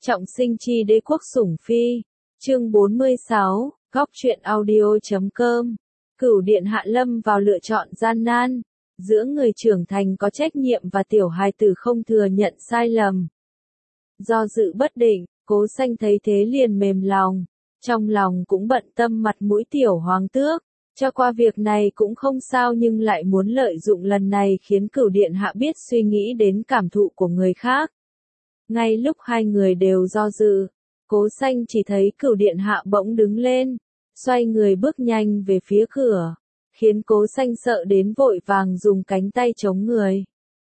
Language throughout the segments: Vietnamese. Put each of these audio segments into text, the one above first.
Trọng sinh chi đế quốc sủng phi. Chương 46, góc truyện audio.com. Cửu điện hạ lâm vào lựa chọn gian nan, giữa người trưởng thành có trách nhiệm và tiểu hài tử không thừa nhận sai lầm. Do dự bất định, Cố Xanh thấy thế liền mềm lòng, trong lòng cũng bận tâm mặt mũi tiểu hoàng tước, cho qua việc này cũng không sao nhưng lại muốn lợi dụng lần này khiến cửu điện hạ biết suy nghĩ đến cảm thụ của người khác. Ngay lúc hai người đều do dự, Cố Xanh chỉ thấy cửu điện hạ bỗng đứng lên, xoay người bước nhanh về phía cửa, khiến Cố Xanh sợ đến vội vàng dùng cánh tay chống người.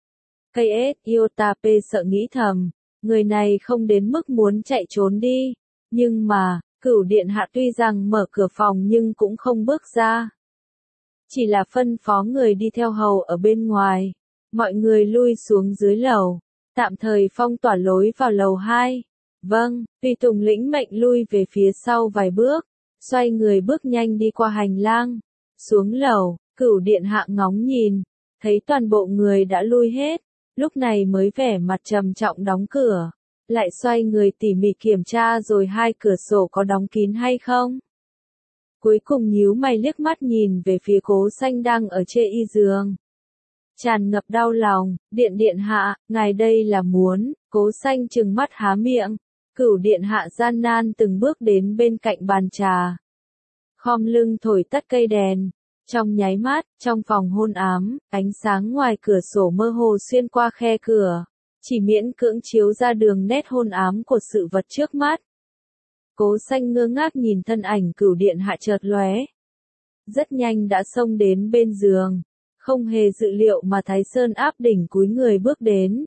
KS Iotape sợ nghĩ thầm, người này không đến mức muốn chạy trốn đi, nhưng mà, cửu điện hạ tuy rằng mở cửa phòng nhưng cũng không bước ra. Chỉ là phân phó người đi theo hầu ở bên ngoài, mọi người lui xuống dưới lầu, tạm thời phong tỏa lối vào lầu 2. Vâng, tùy tùng lĩnh mệnh lui về phía sau vài bước, xoay người bước nhanh đi qua hành lang, xuống lầu, cửu điện hạ ngóng nhìn, thấy toàn bộ người đã lui hết, lúc này mới vẻ mặt trầm trọng đóng cửa, lại xoay người tỉ mỉ kiểm tra rồi hai cửa sổ có đóng kín hay không. Cuối cùng nhíu mày liếc mắt nhìn về phía Cố Xanh đang ở trên y giường. Tràn ngập đau lòng, điện hạ, ngài đây là muốn, Cố Xanh trừng mắt há miệng, cửu điện hạ gian nan từng bước đến bên cạnh bàn trà. Khom lưng thổi tắt cây đèn, trong nháy mắt, trong phòng hôn ám, ánh sáng ngoài cửa sổ mơ hồ xuyên qua khe cửa, chỉ miễn cưỡng chiếu ra đường nét hôn ám của sự vật trước mắt. Cố Xanh ngơ ngác nhìn thân ảnh cửu điện hạ chợt lóe. Rất nhanh đã xông đến bên giường, không hề dự liệu mà Thái Sơn áp đỉnh cúi người bước đến.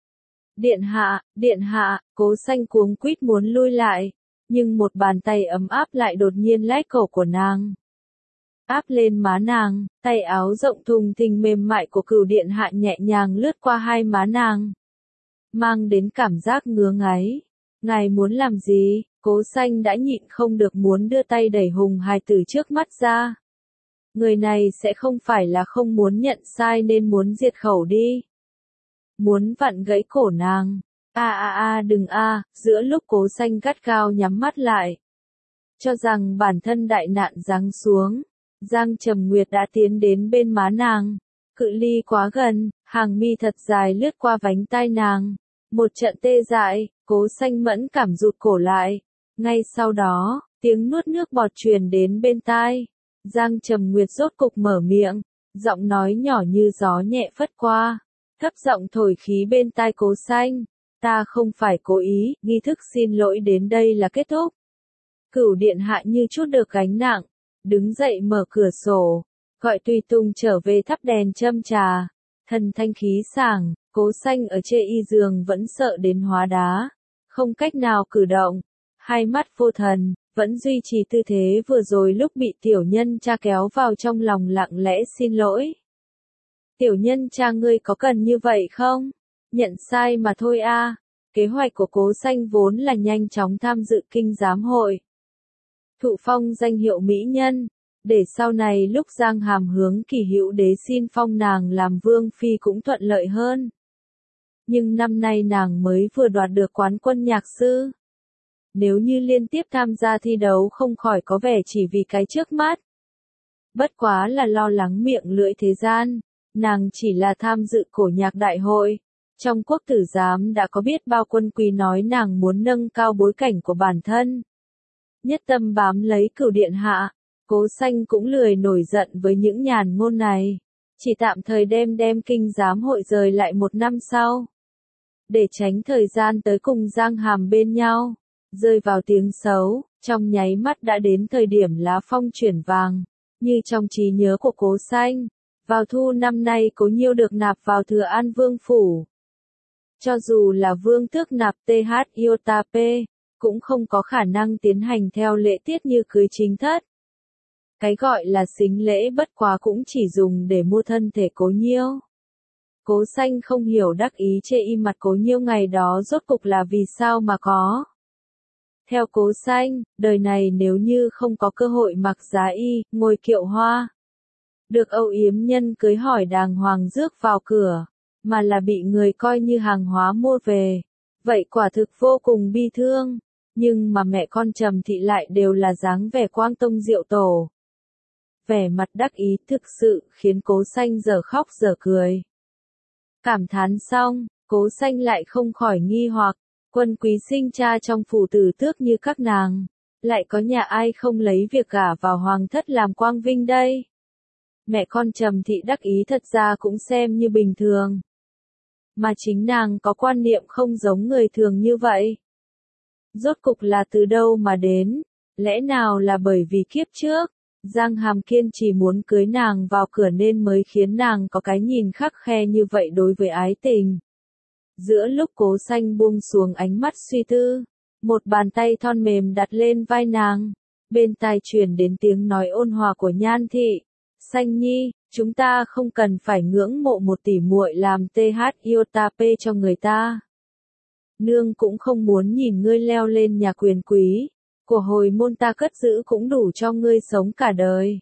Điện hạ, Cố Xanh cuống quýt muốn lui lại, nhưng một bàn tay ấm áp lại đột nhiên lách cổ của nàng. Áp lên má nàng, tay áo rộng thùng thình mềm mại của cửu điện hạ nhẹ nhàng lướt qua hai má nàng, mang đến cảm giác ngứa ngáy. Ngài muốn làm gì? Cố Xanh đã nhịn không được muốn đưa tay đẩy hùng hài tử trước mắt ra. Người này sẽ không phải là không muốn nhận sai nên muốn diệt khẩu đi. Muốn vặn gãy cổ nàng. Đừng giữa lúc Cố Xanh gắt gao nhắm mắt lại. Cho rằng bản thân đại nạn giáng xuống, Giang Trầm Nguyệt đã tiến đến bên má nàng. Cự ly quá gần, hàng mi thật dài lướt qua vánh tai nàng. Một trận tê dại, Cố Xanh mẫn cảm rụt cổ lại. Ngay sau đó, tiếng nuốt nước bọt truyền đến bên tai. Giang Trầm Nguyệt rốt cục mở miệng, giọng nói nhỏ như gió nhẹ phất qua, thấp giọng thổi khí bên tai Cố Xanh. Ta không phải cố ý, nghi thức xin lỗi đến đây là kết thúc. Cửu điện hạ như chút được gánh nặng, đứng dậy mở cửa sổ, gọi tùy tùng trở về thắp đèn châm trà. Thần thanh khí sảng, Cố Xanh ở trên y giường vẫn sợ đến hóa đá, không cách nào cử động, hai mắt vô thần, vẫn duy trì tư thế vừa rồi lúc bị tiểu nhân cha kéo vào trong lòng lặng lẽ xin lỗi. Tiểu nhân cha ngươi có cần như vậy không? Nhận sai mà thôi a. Kế hoạch của Cố Xanh vốn là nhanh chóng tham dự kinh giám hội, thụ phong danh hiệu mỹ nhân, để sau này lúc Giang Hàm hướng Kỳ Hữu Đế xin phong nàng làm vương phi cũng thuận lợi hơn. Nhưng năm nay nàng mới vừa đoạt được quán quân nhạc sư. Nếu như liên tiếp tham gia thi đấu không khỏi có vẻ chỉ vì cái trước mắt. Bất quá là lo lắng miệng lưỡi thế gian, nàng chỉ là tham dự cổ nhạc đại hội. Trong quốc tử giám đã có biết bao quân quý nói nàng muốn nâng cao bối cảnh của bản thân. Nhất tâm bám lấy cửu điện hạ, Cố Xanh cũng lười nổi giận với những nhàn ngôn này. Chỉ tạm thời đem kinh giám hội rời lại một năm sau. Để tránh thời gian tới cùng Giang Hàm bên nhau. Rơi vào tiếng xấu, trong nháy mắt đã đến thời điểm lá phong chuyển vàng. Như trong trí nhớ của Cố Xanh, vào thu năm nay Cố Nhiêu được nạp vào Thừa An Vương Phủ. Cho dù là vương tước nạp TH Iotape, cũng không có khả năng tiến hành theo lễ tiết như cưới chính thất. Cái gọi là sính lễ bất quá cũng chỉ dùng để mua thân thể Cố Nhiêu. Cố Xanh không hiểu đắc ý chê y mặt Cố Nhiêu ngày đó rốt cục là vì sao mà có. Theo Cố Xanh, đời này nếu như không có cơ hội mặc giá y, ngồi kiệu hoa, được âu yếm nhân cưới hỏi đàng hoàng rước vào cửa, mà là bị người coi như hàng hóa mua về, Vậy quả thực vô cùng bi thương, nhưng mà mẹ con Trầm Thị lại đều là dáng vẻ quang tông diệu tổ. Vẻ mặt đắc ý thực sự khiến Cố Xanh giờ khóc giờ cười. Cảm thán xong, Cố Xanh lại không khỏi nghi hoặc, Quân quý sinh cha trong phủ tử tước như các nàng, lại có nhà ai không lấy việc gả vào hoàng thất làm quang vinh đây? Mẹ con Trầm Thị đắc ý thật ra cũng xem như bình thường. Mà chính nàng có quan niệm không giống người thường như vậy. Rốt cục là từ đâu mà đến? Lẽ nào là bởi vì kiếp trước, Giang Hàm kiên trì muốn cưới nàng vào cửa nên mới khiến nàng có cái nhìn khắt khe như vậy đối với ái tình. Giữa lúc Cố Xanh buông xuống ánh mắt suy tư, một bàn tay thon mềm đặt lên vai nàng, bên tai truyền đến tiếng nói ôn hòa của Nhan Thị. Xanh nhi, chúng ta không cần phải ngưỡng mộ một tỷ muội làm TH iota P cho người ta. Nương cũng không muốn nhìn ngươi leo lên nhà quyền quý, của hồi môn ta cất giữ cũng đủ cho ngươi sống cả đời.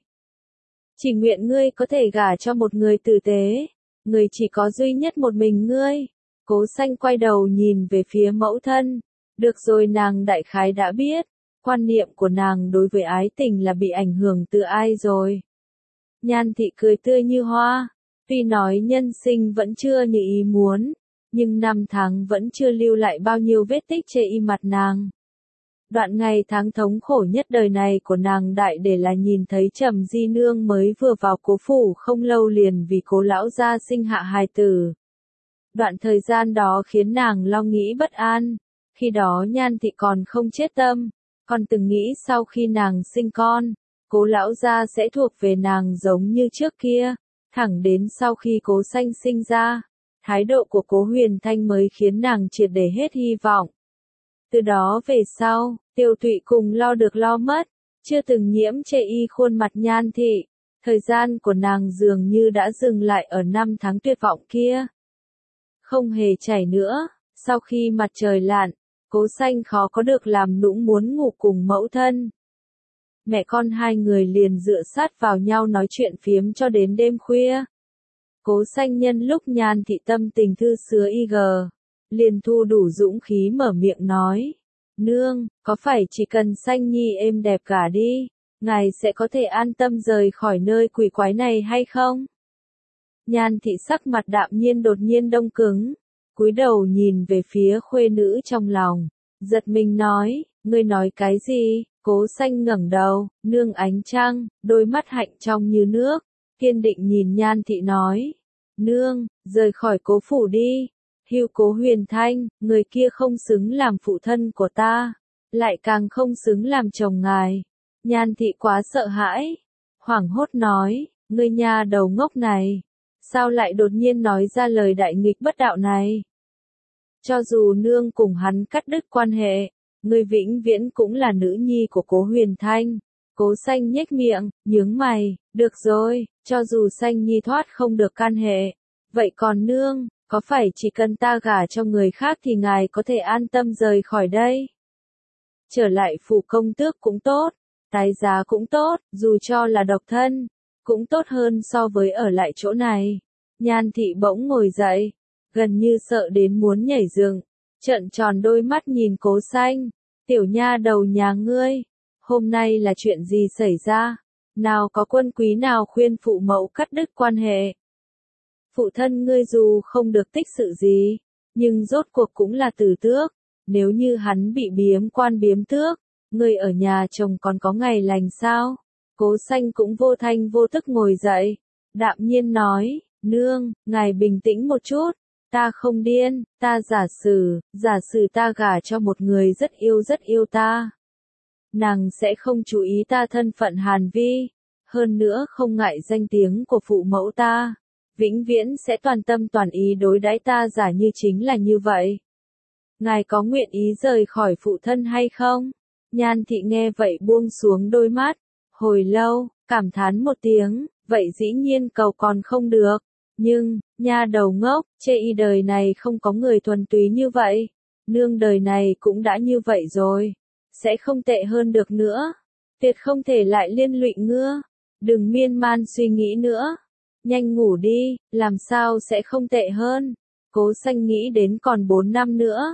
Chỉ nguyện ngươi có thể gả cho một người tử tế, người chỉ có duy nhất một mình ngươi. Cố Xanh quay đầu nhìn về phía mẫu thân, được rồi nàng đại khái đã biết, quan niệm của nàng đối với ái tình là bị ảnh hưởng từ ai rồi. Nhan Thị cười tươi như hoa, tuy nói nhân sinh vẫn chưa như ý muốn, nhưng năm tháng vẫn chưa lưu lại bao nhiêu vết tích trên y mặt nàng. Đoạn ngày tháng thống khổ nhất đời này của nàng đại để là nhìn thấy Trầm Di Nương mới vừa vào Cố phủ không lâu liền vì Cố lão gia sinh hạ hài tử. Đoạn thời gian đó khiến nàng lo nghĩ bất an, khi đó Nhan Thị còn không chết tâm, còn từng nghĩ sau khi nàng sinh con, Cố lão gia sẽ thuộc về nàng giống như trước kia, thẳng đến sau khi Cố Xanh sinh ra, thái độ của Cố Huyền Thanh mới khiến nàng triệt để hết hy vọng. Từ đó về sau, Tiêu Thụy cùng lo được lo mất, chưa từng nhiễm chê y khuôn mặt Nhan Thị, thời gian của nàng dường như đã dừng lại ở năm tháng tuyệt vọng kia. Không hề chảy nữa, sau khi mặt trời lặn, Cố Xanh khó có được làm nũng muốn ngủ cùng mẫu thân. Mẹ con hai người liền dựa sát vào nhau nói chuyện phiếm cho đến đêm khuya. Cố Xanh nhân lúc Nhan Thị tâm tình thư sứa IG, liền thu đủ dũng khí mở miệng nói. Nương, có phải chỉ cần Xanh nhi êm đẹp cả đi, ngài sẽ có thể an tâm rời khỏi nơi quỷ quái này hay không? Nhan Thị sắc mặt đạm nhiên đột nhiên đông cứng, cúi đầu nhìn về phía khuê nữ trong lòng, giật mình nói, ngươi nói cái gì? Cố Xanh ngẩng đầu, nương ánh trăng, đôi mắt hạnh trong như nước, kiên định nhìn Nhan Thị nói, nương, rời khỏi Cố phủ đi, hưu Cố Huyền Thanh, người kia không xứng làm phụ thân của ta, lại càng không xứng làm chồng ngài. Nhan Thị quá sợ hãi, hoảng hốt nói, ngươi nha đầu ngốc này, sao lại đột nhiên nói ra lời đại nghịch bất đạo này? Cho dù nương cùng hắn cắt đứt quan hệ, ngươi vĩnh viễn cũng là nữ nhi của Cố Huyền Thanh. Cố Xanh nhếch miệng, nhướng mày, được rồi, cho dù Xanh nhi thoát không được can hệ, vậy còn nương, có phải chỉ cần ta gả cho người khác thì ngài có thể an tâm rời khỏi đây? Trở lại phủ công tước cũng tốt, tái giá cũng tốt, dù cho là độc thân, cũng tốt hơn so với ở lại chỗ này. Nhan Thị bỗng ngồi dậy, gần như sợ đến muốn nhảy dựng, trợn tròn đôi mắt nhìn Cố Xanh, tiểu nha đầu nhà ngươi, hôm nay là chuyện gì xảy ra? Nào có quân quý nào khuyên phụ mẫu cắt đứt quan hệ? Phụ thân ngươi dù không được tích sự gì, nhưng rốt cuộc cũng là tử tước, nếu như hắn bị biếm quan biếm tước, ngươi ở nhà chồng còn có ngày lành sao? Cố Xanh cũng vô thanh vô tức ngồi dậy, đạm nhiên nói, nương, ngài bình tĩnh một chút, ta không điên, ta giả sử ta gả cho một người rất yêu ta. Nàng sẽ không chú ý ta thân phận Hàn Vi, hơn nữa không ngại danh tiếng của phụ mẫu ta, vĩnh viễn sẽ toàn tâm toàn ý đối đãi ta giả như chính là như vậy. Ngài có nguyện ý rời khỏi phụ thân hay không? Nhan Thị nghe vậy buông xuống đôi mắt, hồi lâu, cảm thán một tiếng, vậy dĩ nhiên cầu còn không được. Nhưng, nha đầu ngốc, chê y đời này không có người thuần túy như vậy. Nương đời này cũng đã như vậy rồi. Sẽ không tệ hơn được nữa. Tuyệt không thể lại liên lụy ngưa. Đừng miên man suy nghĩ nữa. Nhanh ngủ đi, làm sao sẽ không tệ hơn. Cố Xanh nghĩ đến còn 4 năm nữa.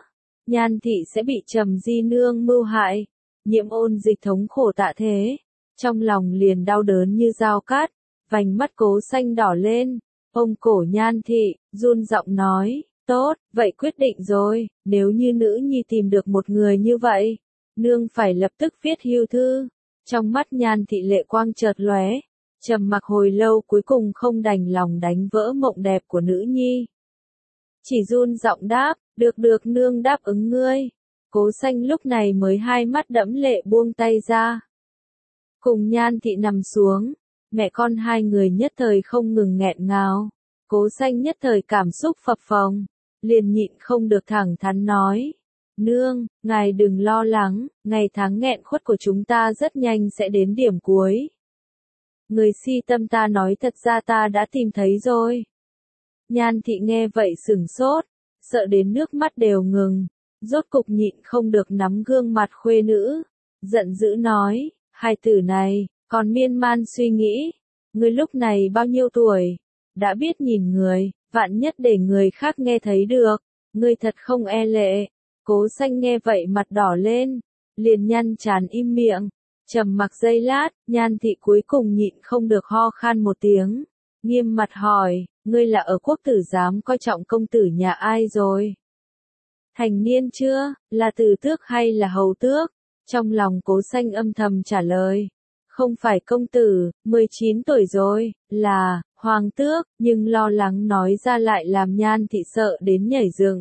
Nhan thị sẽ bị Trầm Di nương mưu hại. Nhiễm Ôn Dịch thống khổ tạ thế, trong lòng liền đau đớn như dao cát, vành mắt Cố Xanh đỏ lên, ôm cổ Nhan thị, run giọng nói, tốt, vậy quyết định rồi, nếu như nữ nhi tìm được một người như vậy, nương phải lập tức viết hưu thư. Trong mắt Nhan thị lệ quang chợt lóe, trầm mặc hồi lâu cuối cùng không đành lòng đánh vỡ mộng đẹp của nữ nhi. Chỉ run giọng đáp, được nương đáp ứng ngươi. Cố Xanh lúc này mới hai mắt đẫm lệ buông tay ra. Cùng Nhan thị nằm xuống, mẹ con hai người nhất thời không ngừng nghẹn ngào. Cố Xanh nhất thời cảm xúc phập phồng, liền nhịn không được thẳng thắn nói. Nương, ngài đừng lo lắng, ngày tháng nghẹn khuất của chúng ta rất nhanh sẽ đến điểm cuối. Người si tâm ta nói thật ra ta đã tìm thấy rồi. Nhan thị nghe vậy sửng sốt, sợ đến nước mắt đều ngừng, rốt cục nhịn không được nắm gương mặt khuê nữ, giận dữ nói, hai tử này, còn miên man suy nghĩ, ngươi lúc này bao nhiêu tuổi, đã biết nhìn người, vạn nhất để người khác nghe thấy được, ngươi thật không e lệ. Cố Xanh nghe vậy mặt đỏ lên, liền nhăn trán im miệng, trầm mặc giây lát, Nhan thị cuối cùng nhịn không được ho khan một tiếng, nghiêm mặt hỏi, ngươi là ở quốc tử giám coi trọng công tử nhà ai rồi? Thành niên chưa, là tử tước hay là hầu tước? Trong lòng Cố Xanh âm thầm trả lời, không phải công tử, 19 tuổi rồi, là hoàng tước, nhưng lo lắng nói ra lại làm Nhan thị sợ đến nhảy dựng.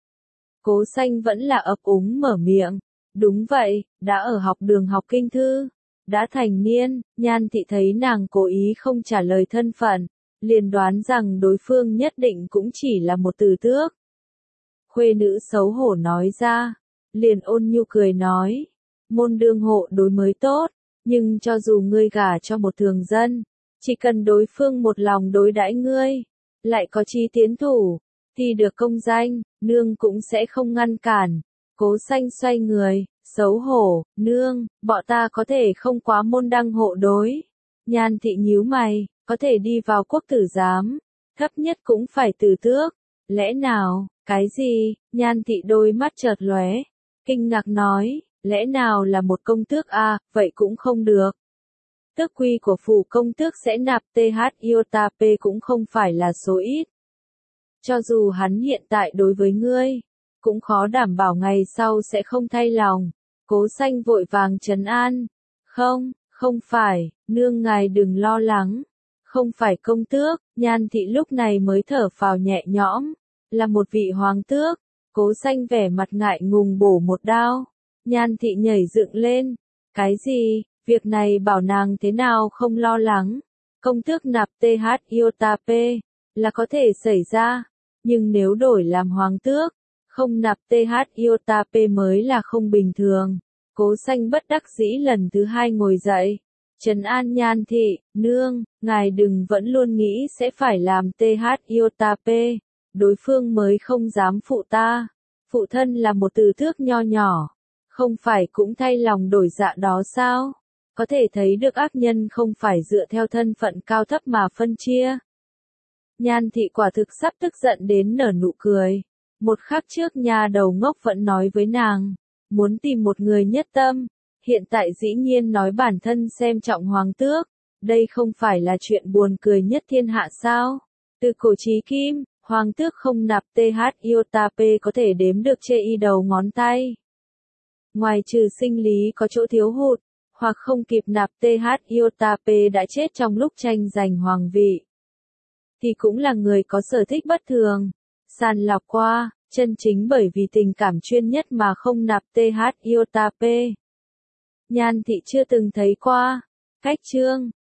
Cố Xanh vẫn là ấp úng mở miệng, đúng vậy, đã ở học đường học kinh thư, đã thành niên. Nhan thị thấy nàng cố ý không trả lời thân phận, liền đoán rằng đối phương nhất định cũng chỉ là một tử tước. Khuê nữ xấu hổ nói ra, liền ôn nhu cười nói, môn đương hộ đối mới tốt, nhưng cho dù ngươi gả cho một thường dân, chỉ cần đối phương một lòng đối đãi ngươi, lại có chí tiến thủ, thì được công danh, nương cũng sẽ không ngăn cản. Cố Xanh xoay người, xấu hổ, nương, bọn ta có thể không quá môn đăng hộ đối. Nhan thị nhíu mày, có thể đi vào quốc tử giám, thấp nhất cũng phải tử tước. Lẽ nào, cái gì? Nhan thị đôi mắt chợt lóe, kinh ngạc nói, lẽ nào là một công tước à, vậy cũng không được. Tước quy của phủ công tước sẽ nạp TH iota P cũng không phải là số ít. Cho dù hắn hiện tại đối với ngươi, cũng khó đảm bảo ngày sau sẽ không thay lòng. Cố Xanh vội vàng trấn an. Không phải, nương ngài đừng lo lắng. Không phải công tước, Nhan thị lúc này mới thở phào nhẹ nhõm. Là một vị hoàng tước. Cố Xanh vẻ mặt ngại ngùng bổ một đao. Nhan thị nhảy dựng lên. Cái gì, việc này bảo nàng thế nào không lo lắng. Công tước nạp TH iota P là có thể xảy ra. Nhưng nếu đổi làm hoàng tước, không nạp TH iota P mới là không bình thường. Cố Xanh bất đắc dĩ lần thứ hai ngồi dậy. Trấn an Nhan thị, nương, ngài đừng vẫn luôn nghĩ sẽ phải làm TH iota P. Đối phương mới không dám phụ ta. Phụ thân là một tử tước nho nhỏ. Không phải cũng thay lòng đổi dạ đó sao? Có thể thấy được ác nhân không phải dựa theo thân phận cao thấp mà phân chia. Nhan thị quả thực sắp tức giận đến nở nụ cười. Một khắc trước nhà đầu ngốc vẫn nói với nàng, muốn tìm một người nhất tâm, hiện tại dĩ nhiên nói bản thân xem trọng hoàng tước, đây không phải là chuyện buồn cười nhất thiên hạ sao? Từ cổ chí kim, hoàng tước không nạp TH iota P có thể đếm được trên y đầu ngón tay. Ngoài trừ sinh lý có chỗ thiếu hụt, hoặc không kịp nạp TH iota P đã chết trong lúc tranh giành hoàng vị, thì cũng là người có sở thích bất thường. Sàng lọc qua, chân chính bởi vì tình cảm chuyên nhất mà không nạp TH iota P. Nhan thị chưa từng thấy qua. Cách chương